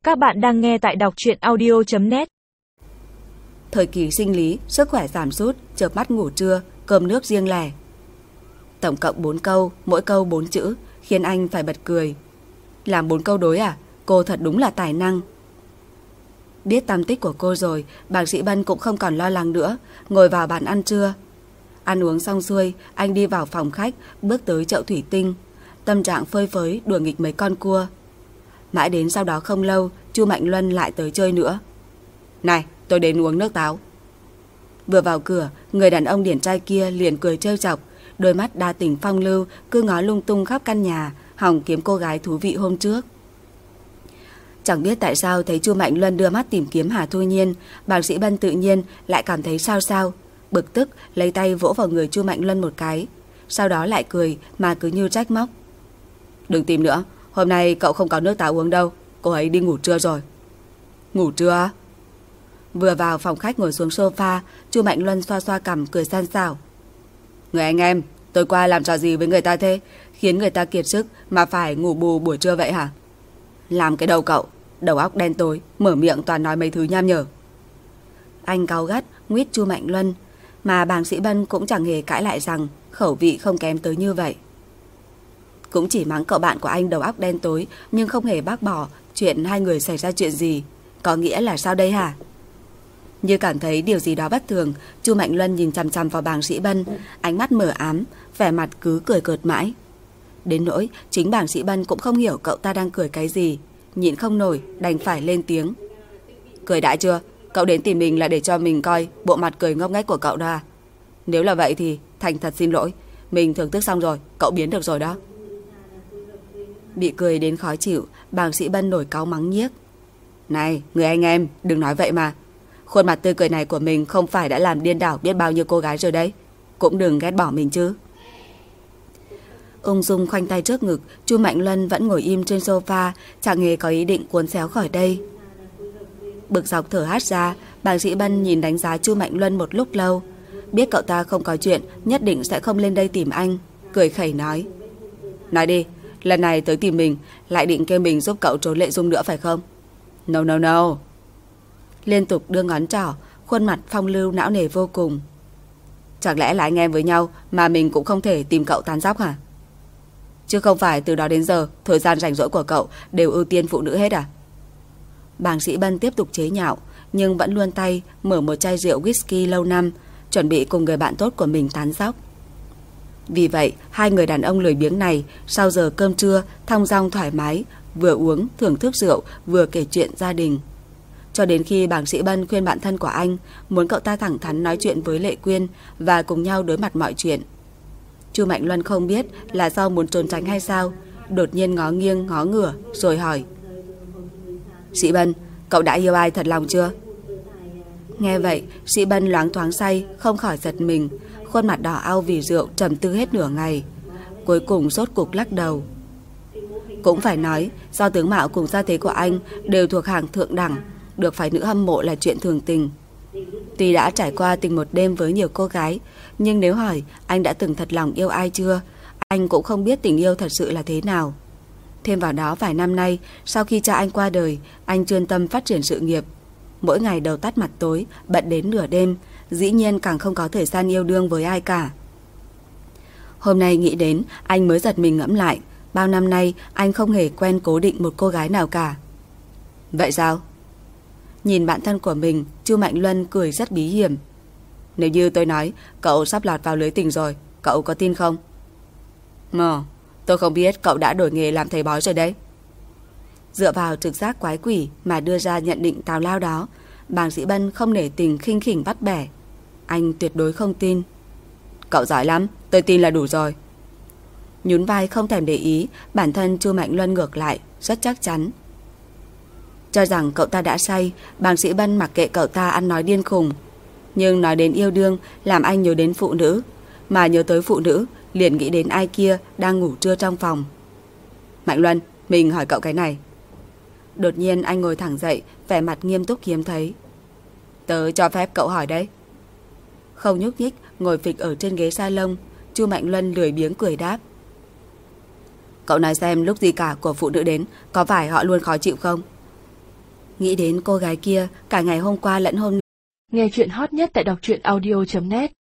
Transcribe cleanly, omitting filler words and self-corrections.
Các bạn đang nghe tại đọc truyện audio.net. Thời kỳ sinh lý, sức khỏe giảm sút, chợp mắt ngủ trưa, cơm nước riêng lẻ. Tổng cộng 4 câu, mỗi câu 4 chữ, khiến anh phải bật cười. Làm 4 câu đối à? Cô thật đúng là tài năng. Biết tăm tích của cô rồi, bác sĩ Bân cũng không còn lo lắng nữa, ngồi vào bàn ăn trưa. Ăn uống xong xuôi, anh đi vào phòng khách, bước tới chậu thủy tinh. Tâm trạng phơi phới đùa nghịch mấy con cua. Mãi đến sau đó không lâu, Chu Mạnh Luân lại tới chơi nữa. Này, tôi đến uống nước táo. Vừa vào cửa, người đàn ông điển trai kia liền cười trêu chọc, đôi mắt đa tình phong lưu cứ ngó lung tung khắp căn nhà, hòng kiếm cô gái thú vị hôm trước. Chẳng biết tại sao thấy Chu Mạnh Luân đưa mắt tìm kiếm Hà Thu Nhiên, bác sĩ Bân tự nhiên lại cảm thấy sao sao, bực tức lấy tay vỗ vào người Chu Mạnh Luân một cái, sau đó lại cười mà cứ như trách móc. Đừng tìm nữa, hôm nay cậu không có nước táo uống đâu, cô ấy đi ngủ trưa rồi. Ngủ trưa à? Vừa vào phòng khách ngồi xuống sofa, Chu Mạnh Luân xoa xoa cằm cười san xảo. Người anh em, tối qua làm trò gì với người ta thế, khiến người ta kiệt sức mà phải ngủ bù buổi trưa vậy hả? Làm cái đầu cậu, đầu óc đen tối, mở miệng toàn nói mấy thứ nham nhở. Anh cáu gắt nguyết Chu Mạnh Luân, mà bác sĩ Bân cũng chẳng hề cãi lại rằng khẩu vị không kém tới như vậy. Cũng chỉ mắng cậu bạn của anh đầu óc đen tối, nhưng không hề bác bỏ chuyện hai người xảy ra chuyện gì. Có nghĩa là sao đây hả? Như cảm thấy điều gì đó bất thường, Chu Mạnh Luân nhìn chằm chằm vào bác sĩ Bân, ánh mắt mờ ám, vẻ mặt cứ cười cợt mãi. Đến nỗi chính bác sĩ Bân cũng không hiểu cậu ta đang cười cái gì, nhịn không nổi đành phải lên tiếng. Cười đã chưa? Cậu đến tìm mình là để cho mình coi bộ mặt cười ngốc nghếch của cậu đó à? Nếu là vậy thì thành thật xin lỗi, mình thưởng thức xong rồi, cậu biến được rồi đó. Bị cười đến khó chịu, bác sĩ Bân nổi cáu mắng nhiếc. Này, người anh em, đừng nói vậy mà. Khuôn mặt tươi cười này của mình không phải đã làm điên đảo biết bao nhiêu cô gái rồi đấy. Cũng đừng ghét bỏ mình chứ. Ung dung khoanh tay trước ngực, Chu Mạnh Luân vẫn ngồi im trên sofa, chẳng hề có ý định cuốn xéo khỏi đây. Bực dọc thở hắt ra, bác sĩ Bân nhìn đánh giá Chu Mạnh Luân một lúc lâu. Biết cậu ta không có chuyện, nhất định sẽ không lên đây tìm anh, cười khẩy nói. Nói đi, lần này tới tìm mình, lại định kêu mình giúp cậu trốn Lệ Dung nữa phải không? No no no. Liên tục đưa ngón trỏ, khuôn mặt phong lưu não nề vô cùng. Chẳng lẽ là anh em với nhau mà mình cũng không thể tìm cậu tán dóc hả? Chứ không phải từ đó đến giờ thời gian rảnh rỗi của cậu đều ưu tiên phụ nữ hết à? Bác sĩ Bân tiếp tục chế nhạo, nhưng vẫn luôn tay mở một chai rượu whisky lâu năm, chuẩn bị cùng người bạn tốt của mình tán dóc. Vì vậy, hai người đàn ông lười biếng này sau giờ cơm trưa thong dong thoải mái, vừa uống thưởng thức rượu vừa kể chuyện gia đình. Cho đến khi bác sĩ Bân khuyên bạn thân của anh muốn cậu ta thẳng thắn nói chuyện với Lệ Quyên và cùng nhau đối mặt mọi chuyện. Chu Mạnh Luân không biết là do muốn trốn tránh hay sao, đột nhiên ngó nghiêng ngó ngửa rồi hỏi. Sĩ Bân, cậu đã yêu ai thật lòng chưa? Nghe vậy, Sĩ Bân loáng thoáng say, không khỏi giật mình, khuôn mặt đỏ au vì rượu trầm tư hết nửa ngày. Cuối cùng rốt cục lắc đầu. Cũng phải nói, do tướng mạo cùng gia thế của anh đều thuộc hàng thượng đẳng, được phái nữ hâm mộ là chuyện thường tình. Tuy đã trải qua tình một đêm với nhiều cô gái, nhưng nếu hỏi anh đã từng thật lòng yêu ai chưa, anh cũng không biết tình yêu thật sự là thế nào. Thêm vào đó vài năm nay, sau khi cha anh qua đời, anh chuyên tâm phát triển sự nghiệp. Mỗi ngày đầu tắt mặt tối, bận đến nửa đêm, dĩ nhiên càng không có thời gian yêu đương với ai cả. Hôm nay nghĩ đến, anh mới giật mình ngẫm lại, bao năm nay anh không hề quen cố định một cô gái nào cả. Vậy sao? Nhìn bạn thân của mình, Chu Mạnh Luân cười rất bí hiểm. Nếu như tôi nói cậu sắp lọt vào lưới tình rồi, cậu có tin không? Tôi không biết cậu đã đổi nghề làm thầy bói rồi đấy. Dựa vào trực giác quái quỷ mà đưa ra nhận định tào lao đó, bác sĩ Bân không nể tình khinh khỉnh bắt bẻ. Anh tuyệt đối không tin. Cậu giỏi lắm, tôi tin là đủ rồi. Nhún vai không thèm để ý, bản thân Chu Mạnh Luân ngược lại rất chắc chắn. Cho rằng cậu ta đã say, bác sĩ Bân mặc kệ cậu ta ăn nói điên khùng. Nhưng nói đến yêu đương làm anh nhớ đến phụ nữ, mà nhớ tới phụ nữ liền nghĩ đến ai kia đang ngủ trưa trong phòng. Mạnh Luân, mình hỏi cậu cái này. Đột nhiên anh ngồi thẳng dậy, vẻ mặt nghiêm túc hiếm thấy. Tớ cho phép cậu hỏi đấy. Không nhúc nhích, ngồi phịch ở trên ghế salon, Chu Mạnh Luân lười biếng cười đáp. Cậu nói xem lúc gì cả của phụ nữ đến, có phải họ luôn khó chịu không? Nghĩ đến cô gái kia cả ngày hôm qua lẫn hôm. Nghe chuyện hot nhất tại đọc truyện audio.net